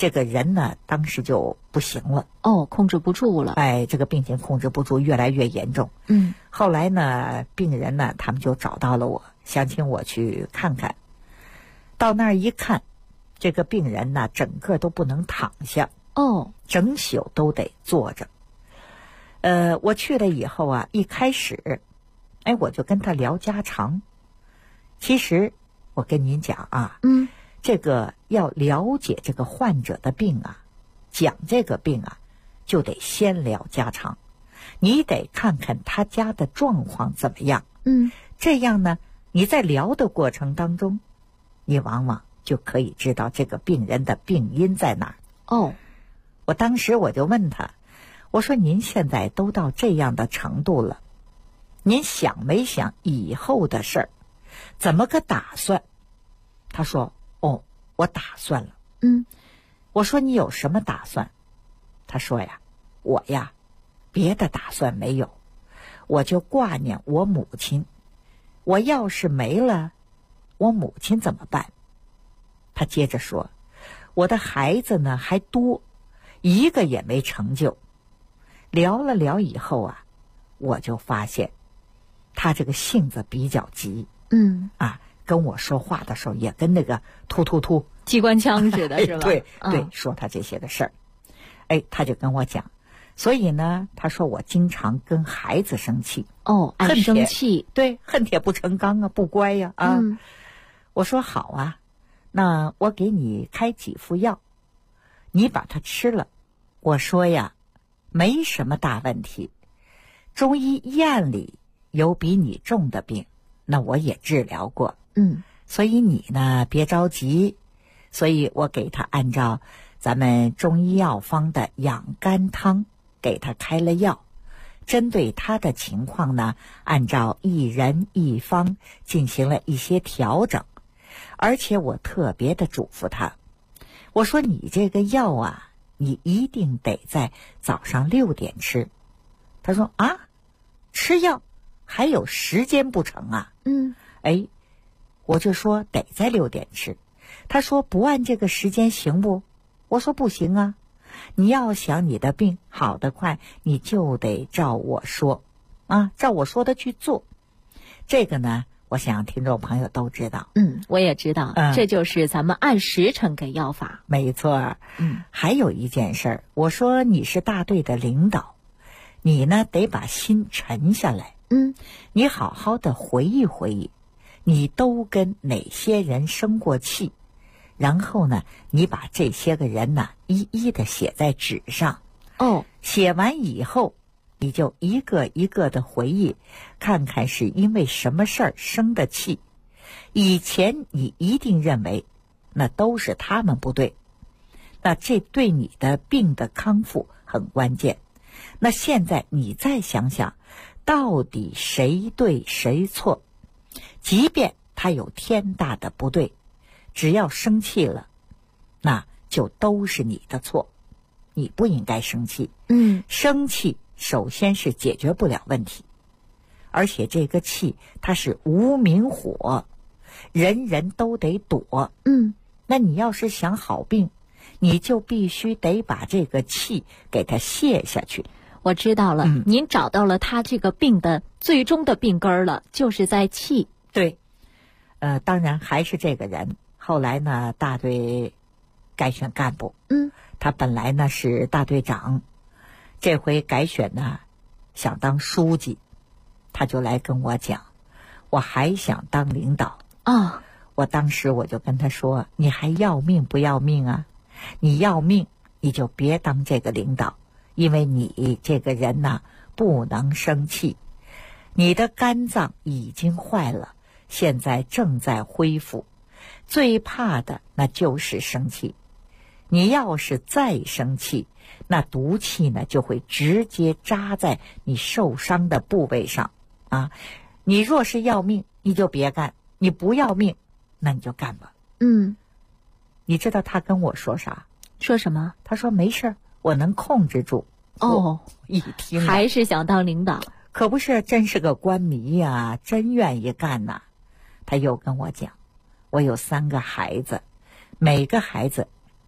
这个人呢当时就不行了。 控制不住了。 这个病情控制不住，越来越严重。后来呢，病人呢他们就找到了我，想请我去看看。到那儿一看，这个病人呢整个都不能躺下，整宿都得坐着。我去了以后啊，一开始我就跟他聊家常。其实我跟您讲啊，这个要了解这个患者的病啊，讲这个病啊，就得先聊家常。你得看看他家的状况怎么样。这样呢，你在聊的过程当中，你往往就可以知道这个病人的病因在哪儿。我当时我就问他，我说您现在都到这样的程度了，您想没想以后的事儿，怎么个打算？他说我打算了。我说你有什么打算？他说呀，我呀别的打算没有，我就挂念我母亲，我要是没了，我母亲怎么办？他接着说，我的孩子呢还多，一个也没成就。聊了聊以后啊，我就发现他这个性子比较急。跟我说话的时候也跟那个突机关枪似的，是吧？ 对，说他这些个事儿。他就跟我讲，所以呢，他说我经常跟孩子生气。 爱生气。 对，恨铁不成钢啊，不乖呀我说好啊，那我给你开几副药，你把它吃了。我说呀，没什么大问题，中医院里有比你重的病，那我也治疗过。所以你呢别着急。所以我给他按照咱们中医药方的养肝汤给他开了药，针对他的情况呢，按照一人一方进行了一些调整。而且我特别的嘱咐他，我说你这个药啊，你一定得在早上6点吃。他说吃药还有时间不成啊？我就说得在6点吃。他说不按这个时间行不？我说不行啊，你要想你的病好得快，你就得照我说照我说的去做。这个呢，我想听众朋友都知道。 我也知道，这就是咱们按时辰给药法。 没错。还有一件事儿，我说你是大队的领导，你呢得把心沉下来。你好好的回忆回忆，你都跟哪些人生过气，然后呢，你把这些个人呢一一的写在纸上。写完以后，你就一个一个的回忆，看看是因为什么事儿生的气。以前你一定认为那都是他们不对，那这对你的病的康复很关键。那现在你再想想，到底谁对谁错？即便他有天大的不对，只要生气了，那就都是你的错。你不应该生气。生气首先是解决不了问题，而且这个气它是无名火，人人都得躲。那你要是想好病，你就必须得把这个气给它泄下去。 我知道了。您找到了他这个病的最终的病根了，就是在气。 对。当然还是这个人。后来呢，大队改选干部。他本来呢是大队长，这回改选呢想当书记。他就来跟我讲，我还想当领导。我当时我就跟他说，你还要命不要命啊？你要命你就别当这个领导，因为你这个人呢不能生气，你的肝脏已经坏了，现在正在恢复，最怕的那就是生气。你要是再生气，那毒气呢就会直接扎在你受伤的部位上你若是要命你就别干，你不要命那你就干吧。你知道他跟我说啥？ 说什么？ 他说没事，我能控制住。一听还是想当领导。 可不是，真是个官迷呀，真愿意干呐。他又跟我讲，我有3个孩子，每个孩子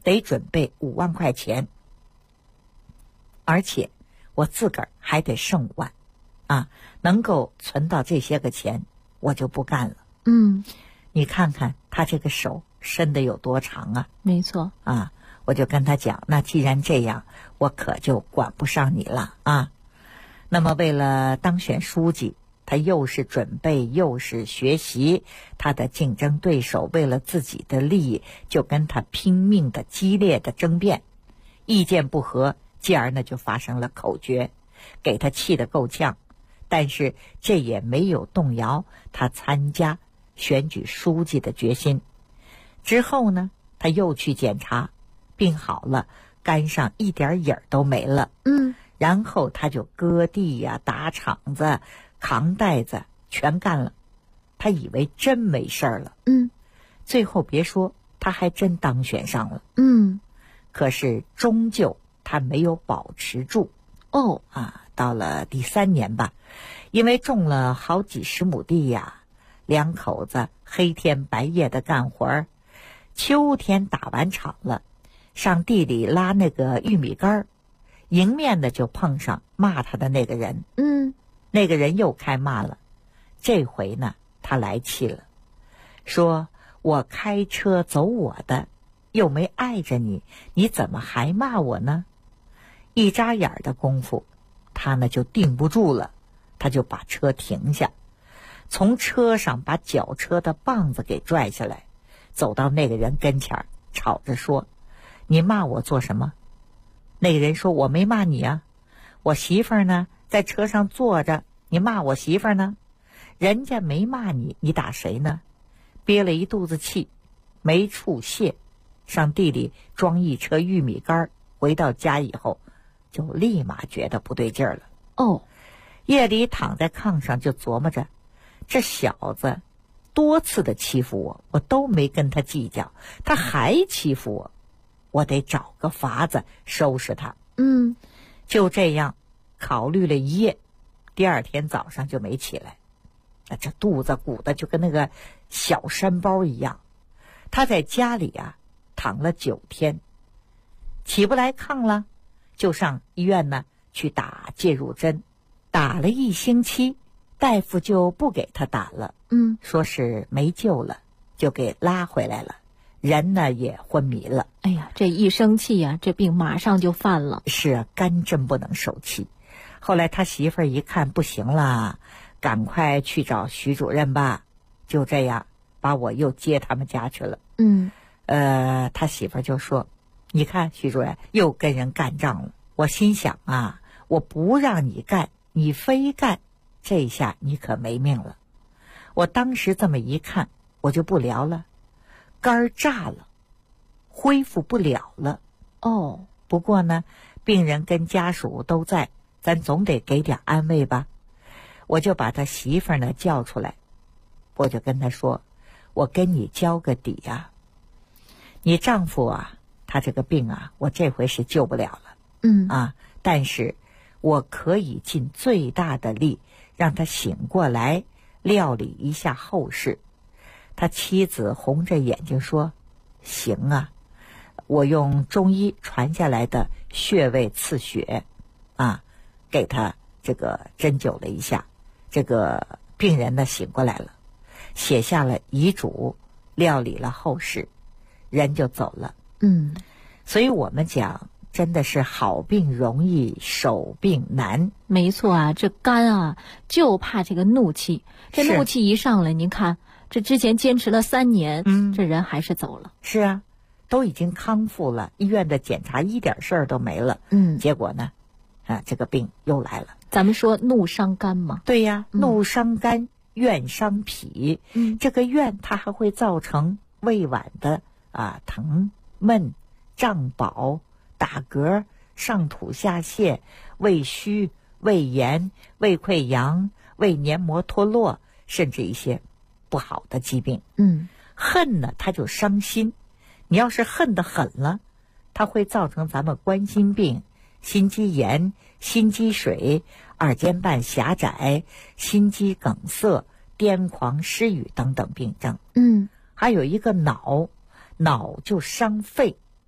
得准备5万块钱，而且我自个儿还得剩5万，啊，能够存到这些个钱，我就不干了。你看看他这个手伸得有多长啊？ 没错啊，我就跟他讲，那既然这样，我可就管不上你了啊。那么为了当选书记，他又是准备又是学习，他的竞争对手为了自己的利益，就跟他拼命的激烈的争辩，意见不合，继而呢就发生了口角，给他气得够呛。但是这也没有动摇他参加选举书记的决心。之后呢，他又去检查，病好了，肝上一点影儿都没了。然后他就割地呀、打场子、扛袋子，全干了。他以为真没事儿了。最后别说，他还真当选上了。可是终究他没有保持住。到了第3年吧，因为种了好几十亩地呀，两口子黑天白夜的干活儿。秋天打完场了，上地里拉那个玉米杆儿，迎面的就碰上骂他的那个人。那个人又开骂了。这回呢，他来气了，说我开车走我的，又没碍着你，你怎么还骂我呢？一眨眼的功夫，他呢就定不住了，他就把车停下，从车上把绞车的棒子给拽下来，走到那个人跟前儿，吵着说，你骂我做什么？那个人说，我没骂你啊，我媳妇儿呢在车上坐着，你骂我媳妇儿呢？人家没骂你，你打谁呢？憋了一肚子气，没处泄，上地里装一车玉米杆，回到家以后就立马觉得不对劲儿了。夜里躺在炕上就琢磨着，这小子多次的欺负我，我都没跟他计较，他还欺负我，我得找个法子收拾他。就这样考虑了一夜，第2天早上就没起来，这肚子鼓得就跟那个小山包一样。他在家里啊躺了9天，起不来炕了，就上医院呢去打介入针，打了1星期，大夫就不给他打了，说是没救了，就给拉回来了，人呢也昏迷了。 哎呀，这一生气呀，这病马上就犯了。 是啊，肝真不能受气。后来他媳妇儿一看不行了，赶快去找徐主任吧，就这样把我又接他们家去了。他媳妇儿就说，你看徐主任又跟人干仗了。我心想啊，我不让你干，你非干，这下你可没命了。我当时这么一看，我就不聊了，肝儿炸了，恢复不了了。不过呢，病人跟家属都在，咱总得给点安慰吧。我就把他媳妇儿呢叫出来，我就跟他说，我跟你交个底啊，你丈夫啊，他这个病啊，我这回是救不了了。但是我可以尽最大的力让他醒过来，料理一下后事。他妻子红着眼睛说，行啊，我用中医传下来的穴位刺血给他这个针灸了一下，这个病人呢醒过来了，写下了遗嘱，料理了后事，人就走了。所以我们讲，真的是好病容易，守病难。 没错啊，这肝啊就怕这个怒气，这怒气一上来，您看这之前坚持了3年，这人还是走了。 是啊，都已经康复了，医院的检查一点事儿都没了。结果呢这个病又来了。 咱们说怒伤肝嘛。 对呀，怒伤肝，怨伤脾。这个怨它还会造成胃脘的疼闷、胀饱、打嗝、上吐下泻、胃虚、胃炎、胃溃疡、胃黏膜脱落，甚至一些不好的疾病。恨呢，它就伤心。你要是恨得狠了，它会造成咱们冠心病、心肌炎、心肌水、二尖瓣狭窄、心肌梗塞、癫狂失语等等病症。还有一个脑就伤肺。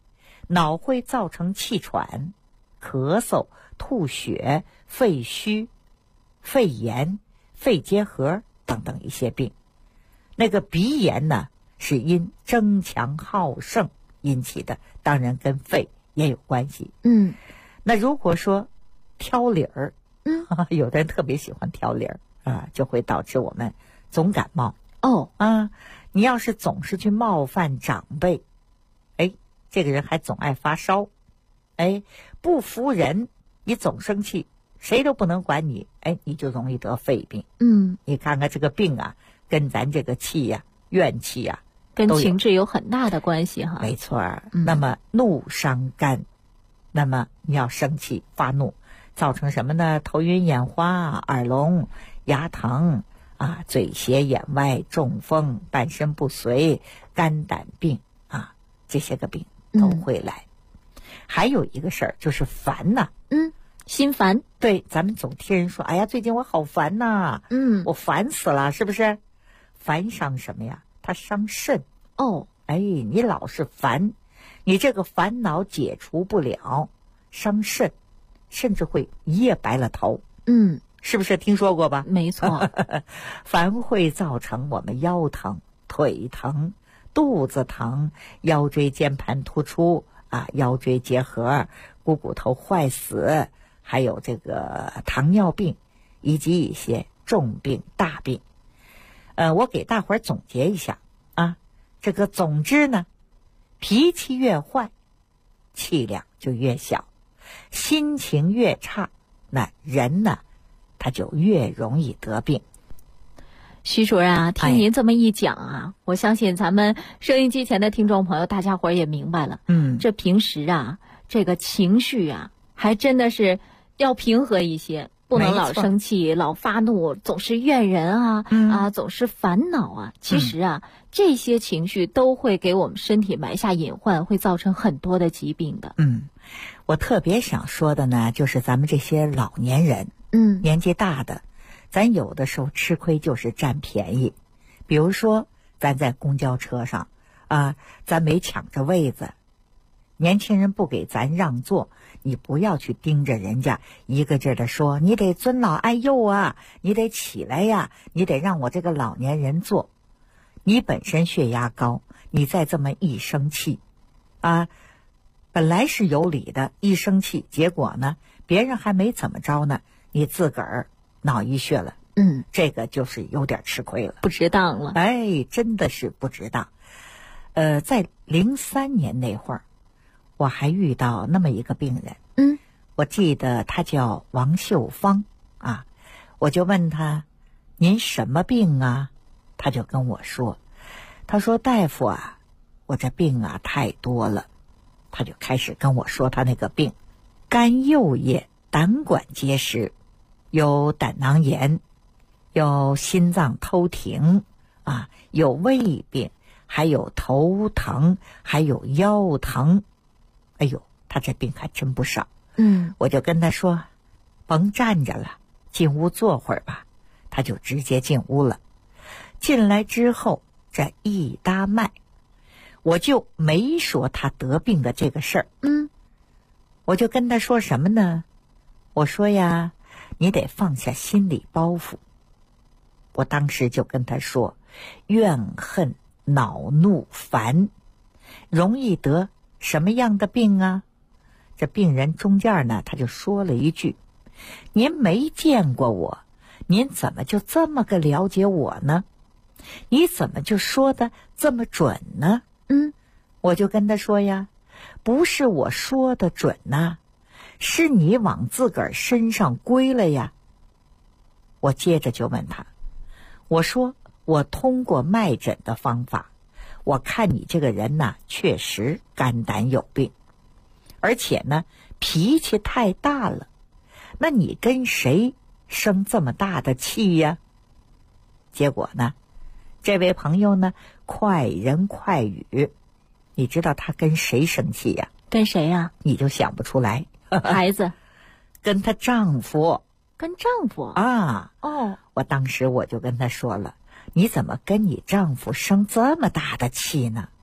脑会造成气喘、咳嗽、吐血、肺虚、肺炎、肺结核等等一些病。那个鼻炎呢，是因争强好胜引起的，当然跟肺也有关系。那如果说挑理儿，有的人特别喜欢挑理儿啊，就会导致我们总感冒。你要是总是去冒犯长辈，这个人还总爱发烧，不服人，你总生气，谁都不能管你，你就容易得肺病。你看看这个病啊，跟咱这个气呀、怨气呀， 跟情志有很大的关系哈。 没错。那么怒伤肝，那么你要生气发怒，造成什么呢？头晕眼花、耳聋、牙疼啊，嘴斜眼歪、中风、半身不遂、肝胆病啊，这些个病都会来。还有一个事儿就是烦呐， 心烦。 对，咱们总听人说，哎呀，最近我好烦呐，我烦死了，是不是？烦伤什么呀？它伤肾。你老是烦，你这个烦恼解除不了，伤肾，甚至会一夜白了头。是不是听说过吧？ 没错。 烦会造成我们腰疼、腿疼、肚子疼、腰椎间盘突出啊、腰椎结核、股头坏死，还有这个糖尿病，以及一些重病大病。我给大伙儿总结一下啊，这个总之呢，脾气越坏，气量就越小，心情越差，那人呢他就越容易得病。 徐主任啊，听您这么一讲啊，我相信咱们收音机前的听众朋友大家伙儿也明白了。这平时啊，这个情绪啊，还真的是要平和一些，不能老生气、老发怒，总是怨人啊，总是烦恼啊。其实啊，这些情绪都会给我们身体埋下隐患，会造成很多的疾病的。 我特别想说的呢，就是咱们这些老年人，年纪大的，咱有的时候吃亏就是占便宜。比如说咱在公交车上啊，咱没抢着位子，年轻人不给咱让座，你不要去盯着人家一个劲儿的说，你得尊老爱幼啊，你得起来呀，你得让我这个老年人坐。你本身血压高，你再这么一生气啊，本来是有理的，一生气，结果呢，别人还没怎么着呢，你自个儿脑溢血了。这个就是有点吃亏了， 不值当了。 真的是不值当。在03年那会儿，我还遇到那么一个病人，我记得他叫王秀芳啊，我就问他，您什么病啊？他就跟我说，他说大夫啊，我这病啊太多了。他就开始跟我说他那个病，肝右叶胆管结石，有胆囊炎，有心脏偷停啊，有胃病，还有头疼，还有腰疼。他这病还真不少。我就跟他说，甭站着了，进屋坐会儿吧。他就直接进屋了。进来之后，这一搭脉，我就没说他得病的这个事儿。我就跟他说什么呢？我说呀，你得放下心理包袱。我当时就跟他说，怨恨、恼怒、烦，容易得什么样的病啊？这病人中间呢，他就说了一句，您没见过我，您怎么就这么个了解我呢？你怎么就说的这么准呢？我就跟他说呀，不是我说的准呐，是你往自个儿身上归了呀。我接着就问他，我说我通过脉诊的方法，我看你这个人呐，确实肝胆有病，而且呢脾气太大了，那你跟谁生这么大的气呀？结果呢，这位朋友呢快人快语，你知道他跟谁生气呀？ 跟谁呀？ 你就想不出来。 孩子。 跟她丈夫。 跟丈夫啊？我当时我就跟他说了，你怎么跟你丈夫生这么大的气呢？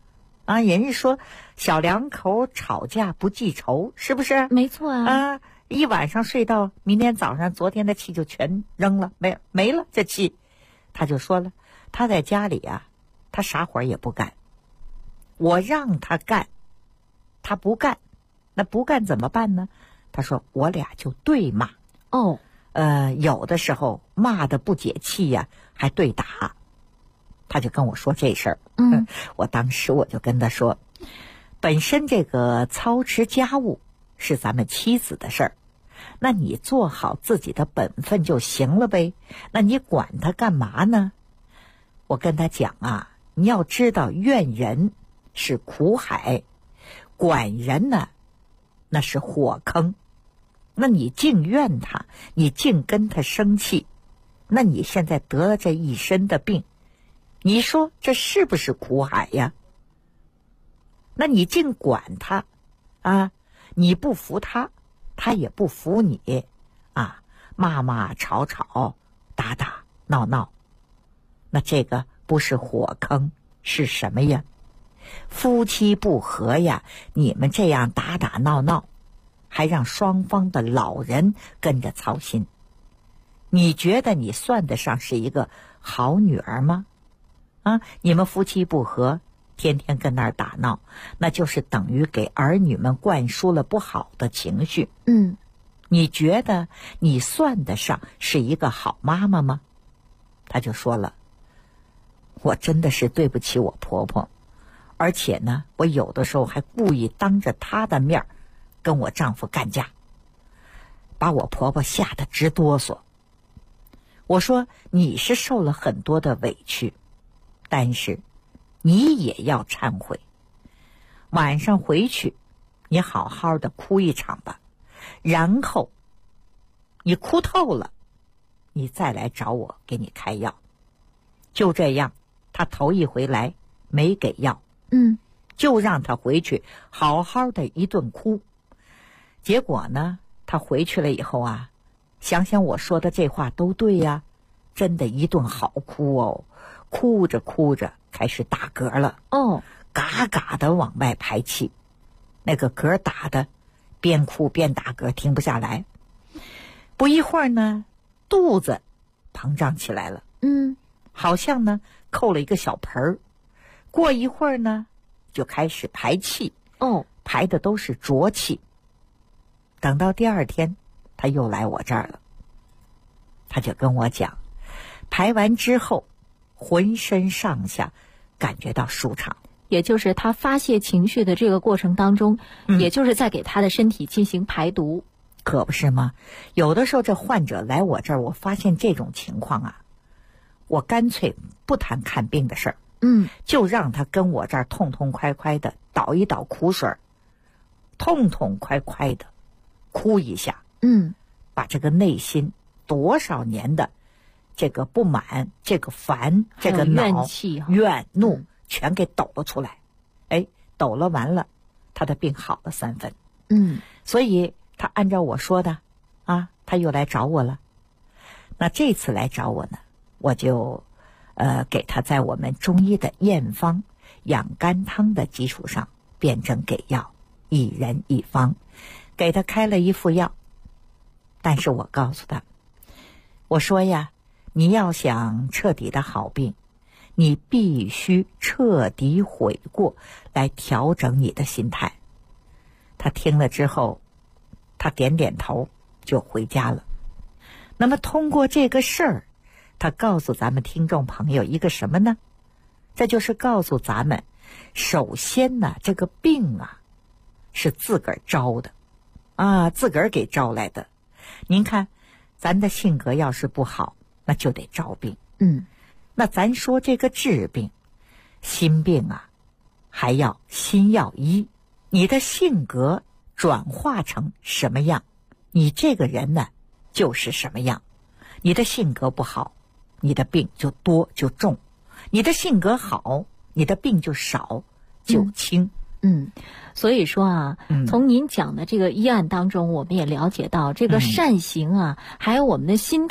啊，人家说小两口吵架不记仇，是不是？ 没错啊。 一晚上睡到明天早上，昨天的气就全扔了，没了这气。他就说了，他在家里啊，他啥活也不干，我让他干，他不干，那不干怎么办呢？他说我俩就对骂。 哦， 有的时候骂的不解气呀，还对打。他就跟我说这事儿。我当时我就跟他说，本身这个操持家务是咱们妻子的事儿，那你做好自己的本分就行了呗，那你管他干嘛呢？我跟他讲啊，你要知道怨人是苦海，管人呢那是火坑，那你净怨他，你净跟他生气，那你现在得了这一身的病，你说这是不是苦海呀？那你净管他啊，你不服他，他也不服你啊，骂骂吵吵，打打闹闹，那这个不是火坑是什么呀？夫妻不和呀，你们这样打打闹闹，还让双方的老人跟着操心，你觉得你算得上是一个好女儿吗？啊，你们夫妻不和，天天跟那儿打闹，那就是等于给儿女们灌输了不好的情绪。你觉得你算得上是一个好妈妈吗？他就说了，我真的是对不起我婆婆，而且呢，我有的时候还故意当着她的面跟我丈夫干架，把我婆婆吓得直哆嗦。我说你是受了很多的委屈，但是你也要忏悔，晚上回去你好好的哭一场吧，然后你哭透了，你再来找我给你开药。就这样，他头一回来没给药，就让他回去好好的一顿哭。结果呢，他回去了以后啊，想想我说的这话都对呀，真的一顿好哭哦，哭着哭着开始打嗝了，嘎嘎的往外排气，那个嗝打的边哭边打嗝停不下来。不一会儿呢，肚子膨胀起来了，好像呢扣了一个小盆儿。过一会儿呢，就开始排气，排的都是浊气。等到第二天，他又来我这儿了，他就跟我讲，排完之后，浑身上下感觉到舒畅。 也就是他发泄情绪的这个过程当中，也就是在给他的身体进行排毒。 可不是吗？有的时候这患者来我这儿，我发现这种情况啊，我干脆不谈看病的事儿，就让他跟我这儿痛痛快快的倒一倒苦水，痛痛快快的哭一下，把这个内心多少年的这个不满、这个烦、这个恼、怨怒全给抖了出来。抖了完了，他的病好了3分。所以他按照我说的啊，他又来找我了。那这次来找我呢，我就给他在我们中医的验方养肝汤的基础上辩证给药，1人1方，给他开了一副药。但是我告诉他，我说呀，你要想彻底的好病，你必须彻底悔过，来调整你的心态。他听了之后，他点点头就回家了。那么通过这个事儿，他告诉咱们听众朋友一个什么呢？这就是告诉咱们，首先呢，这个病啊是自个儿招的啊，自个儿给招来的。您看咱的性格要是不好，那就得招病。那咱说这个治病，心病啊还要心药医，你的性格转化成什么样，你这个人呢就是什么样。你的性格不好，你的病就多就重；你的性格好，你的病就少就轻。 所以说啊，从您讲的这个医案当中，我们也了解到这个善行啊，还有我们的心态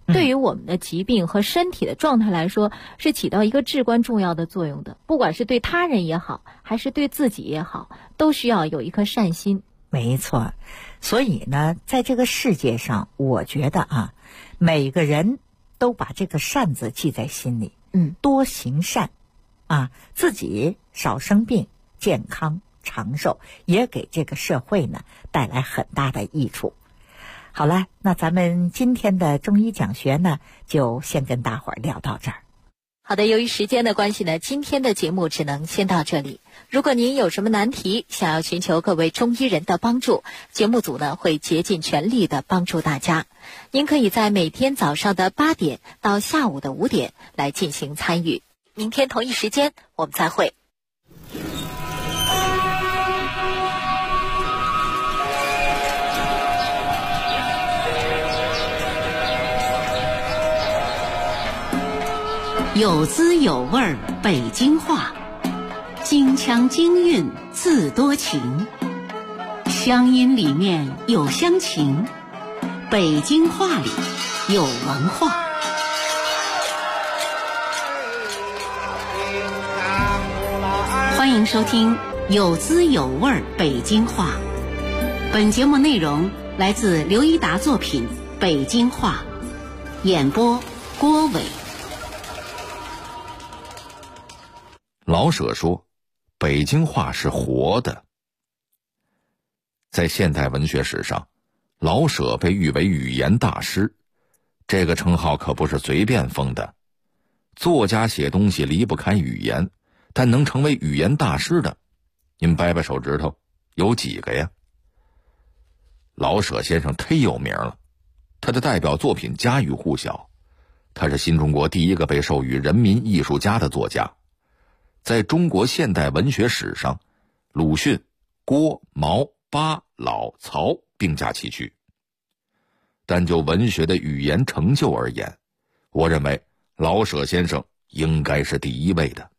对于我们的疾病和身体的状态来说，是起到一个至关重要的作用的。不管是对他人也好，还是对自己也好，都需要有一颗善心。 没错，所以呢，在这个世界上，我觉得每个人都把这个善字记在心里，多行善，自己少生病，健康长寿，也给这个社会呢带来很大的益处。好了，那咱们今天的中医讲学呢，就先跟大伙儿聊到这儿。 好的，由于时间的关系呢，今天的节目只能先到这里。如果您有什么难题，想要寻求各位中医人的帮助，节目组呢会竭尽全力的帮助大家。您可以在每天早上的8点到下午的5点来进行参与。明天同一时间我们再会。 有滋有味北京话，京腔京韵自多情，乡音里面有乡情，北京话里有文化。欢迎收听有滋有味北京话。本节目内容来自刘一达作品《北京话》，演播郭伟。 老舍说，北京话是活的。在现代文学史上，老舍被誉为语言大师，这个称号可不是随便封的。作家写东西离不开语言，但能成为语言大师的，您掰掰手指头，有几个呀？老舍先生忒有名了，他的代表作品家喻户晓，他是新中国第一个被授予人民艺术家的作家。在中国现代文学史上，鲁迅、郭、毛、巴、老、曹并驾齐驱。但就文学的语言成就而言，我认为老舍先生应该是第一位的。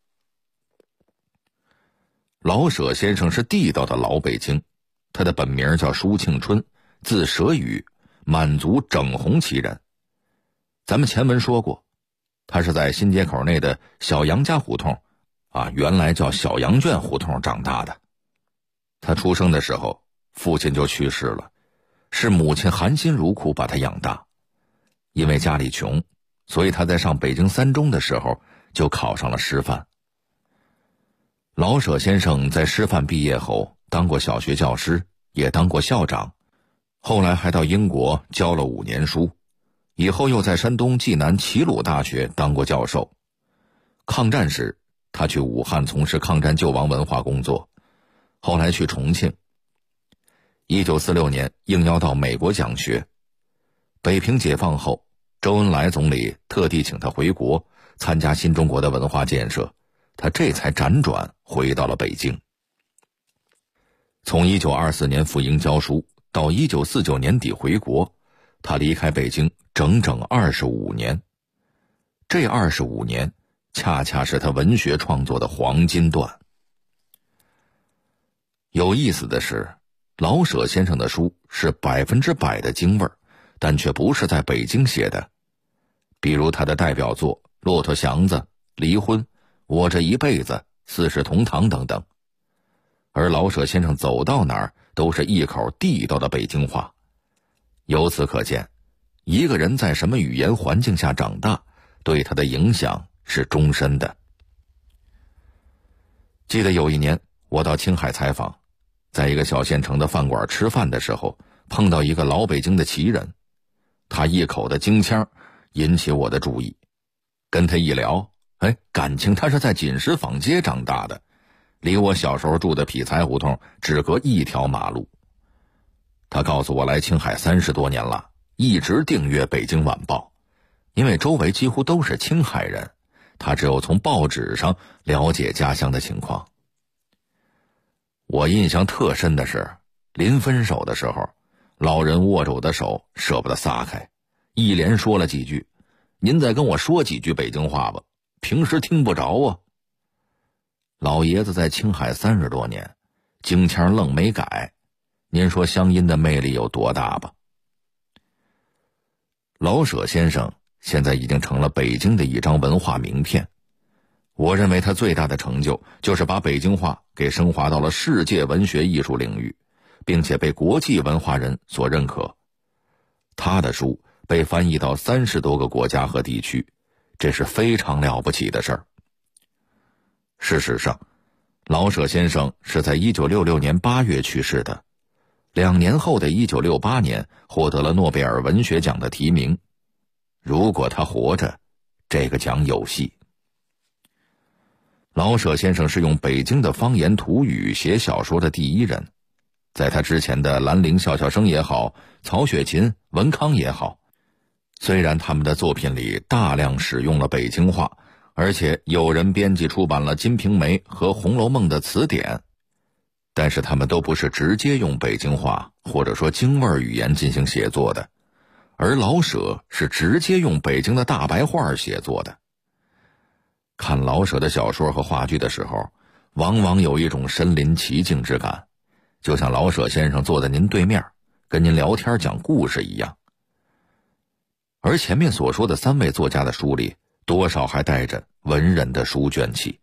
老舍先生是地道的老北京，他的本名叫舒庆春，字舍宇，满族整红旗人。咱们前文说过，他是在新街口内的小杨家胡同原来叫小羊圈胡同长大的。他出生的时候，父亲就去世了，是母亲含辛茹苦把他养大。因为家里穷，所以他在上北京3中的时候就考上了师范。老舍先生在师范毕业后当过小学教师，也当过校长，后来还到英国教了5年书，以后又在山东济南齐鲁大学当过教授。抗战时他去武汉从事抗战救亡文化工作，后来去重庆。1946年应邀到美国讲学。北平解放后，周恩来总理特地请他回国参加新中国的文化建设，他这才辗转回到了北京。从1924年赴英教书到1949年底回国，他离开北京整整25年。这25年恰恰是他文学创作的黄金段。有意思的是，老舍先生的书是100%的京味儿，但却不是在北京写的。比如他的代表作《骆驼祥子》《离婚》《我这一辈子》《四世同堂》等等。而老舍先生走到哪儿都是一口地道的北京话。由此可见，一个人在什么语言环境下长大，对他的影响是终身的。记得有一年我到青海采访，在一个小县城的饭馆吃饭的时候，碰到一个老北京的旗人，他一口的京腔引起我的注意。跟他一聊，感情他是在锦石坊街长大的，离我小时候住的匹才胡同只隔1条马路。他告诉我来青海30多年了，一直订阅《北京晚报》，因为周围几乎都是青海人，他只有从报纸上了解家乡的情况。我印象特深的是，临分手的时候，老人握着我的手舍不得撒开，一连说了几句：“您再跟我说几句北京话吧，平时听不着啊。”老爷子在青海30多年，京腔愣没改，您说乡音的魅力有多大吧？ 老舍先生现在已经成了北京的一张文化名片。我认为他最大的成就就是把北京话给升华到了世界文学艺术领域，并且被国际文化人所认可。他的书被翻译到30多个国家和地区，这是非常了不起的事儿。事实上，老舍先生是在1966年8月去世的，2年后的1968年获得了诺贝尔文学奖的提名。如果他活着，这个奖有戏。老舍先生是用北京的方言土语写小说的第一人，在他之前的兰陵笑笑生也好，曹雪芹、文康也好，虽然他们的作品里大量使用了北京话，而且有人编辑出版了《金瓶梅》和《红楼梦》的词典，但是他们都不是直接用北京话或者说京味语言进行写作的，而老舍是直接用北京的大白话写作的。看老舍的小说和话剧的时候，往往有一种身临其境之感，就像老舍先生坐在您对面，跟您聊天讲故事一样。而前面所说的3位作家的书里，多少还带着文人的书卷气。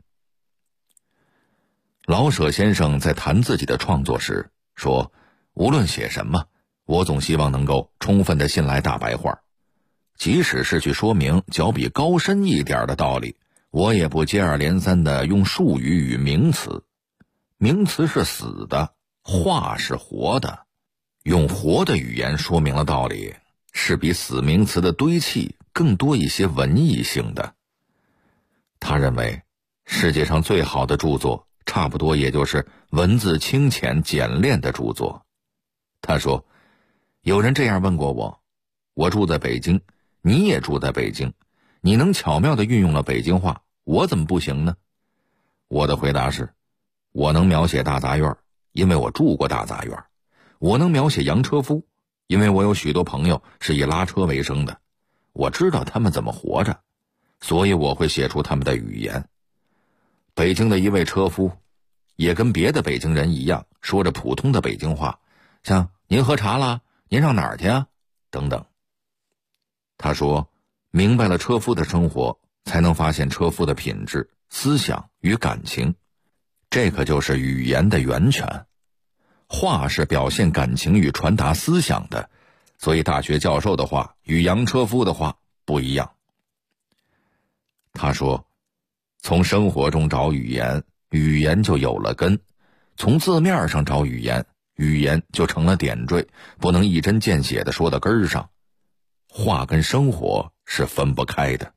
老舍先生在谈自己的创作时说，无论写什么，我总希望能够充分地信赖大白话，即使是去说明较比高深一点的道理，我也不接二连三地用术语与名词。名词是死的，话是活的，用活的语言说明了道理，是比死名词的堆砌更多一些文艺性的。他认为世界上最好的著作差不多也就是文字清浅简练的著作。他说，有人这样问过我，我住在北京，你也住在北京，你能巧妙地运用了北京话，我怎么不行呢？我的回答是，我能描写大杂院，因为我住过大杂院；我能描写洋车夫，因为我有许多朋友是以拉车为生的，我知道他们怎么活着，所以我会写出他们的语言。北京的一位车夫也跟别的北京人一样，说着普通的北京话，像您喝茶啦，您上哪儿去啊，等等。他说，明白了车夫的生活，才能发现车夫的品质、思想与感情，这可就是语言的源泉。话是表现感情与传达思想的，所以大学教授的话与洋车夫的话不一样。他说，从生活中找语言，语言就有了根；从字面上找语言，语言就成了点缀，不能一针见血地说到根儿上。话跟生活是分不开的。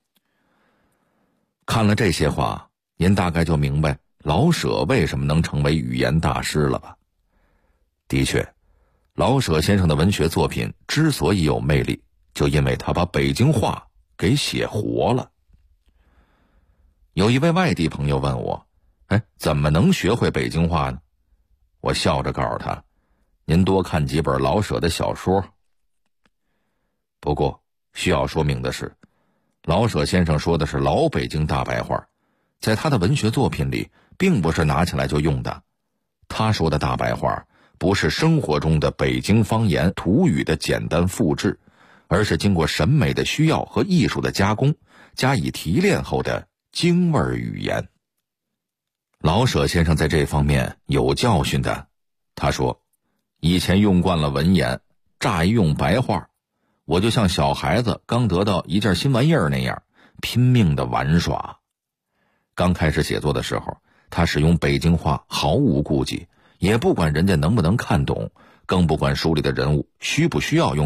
看了这些话，您大概就明白老舍为什么能成为语言大师了吧？的确，老舍先生的文学作品之所以有魅力，就因为他把北京话给写活了。有一位外地朋友问我，怎么能学会北京话呢？我笑着告诉他，您多看几本老舍的小说。不过需要说明的是，老舍先生说的是老北京大白话，在他的文学作品里并不是拿起来就用的。他说的大白话不是生活中的北京方言土语的简单复制，而是经过审美的需要和艺术的加工，加以提炼后的京味语言。老舍先生在这方面有教训的。他说，以前用惯了文言，乍一用白话，我就像小孩子刚得到一件新玩意儿那样，拼命的玩耍。刚开始写作的时候，他使用北京话毫无顾忌，也不管人家能不能看懂，更不管书里的人物需不需要用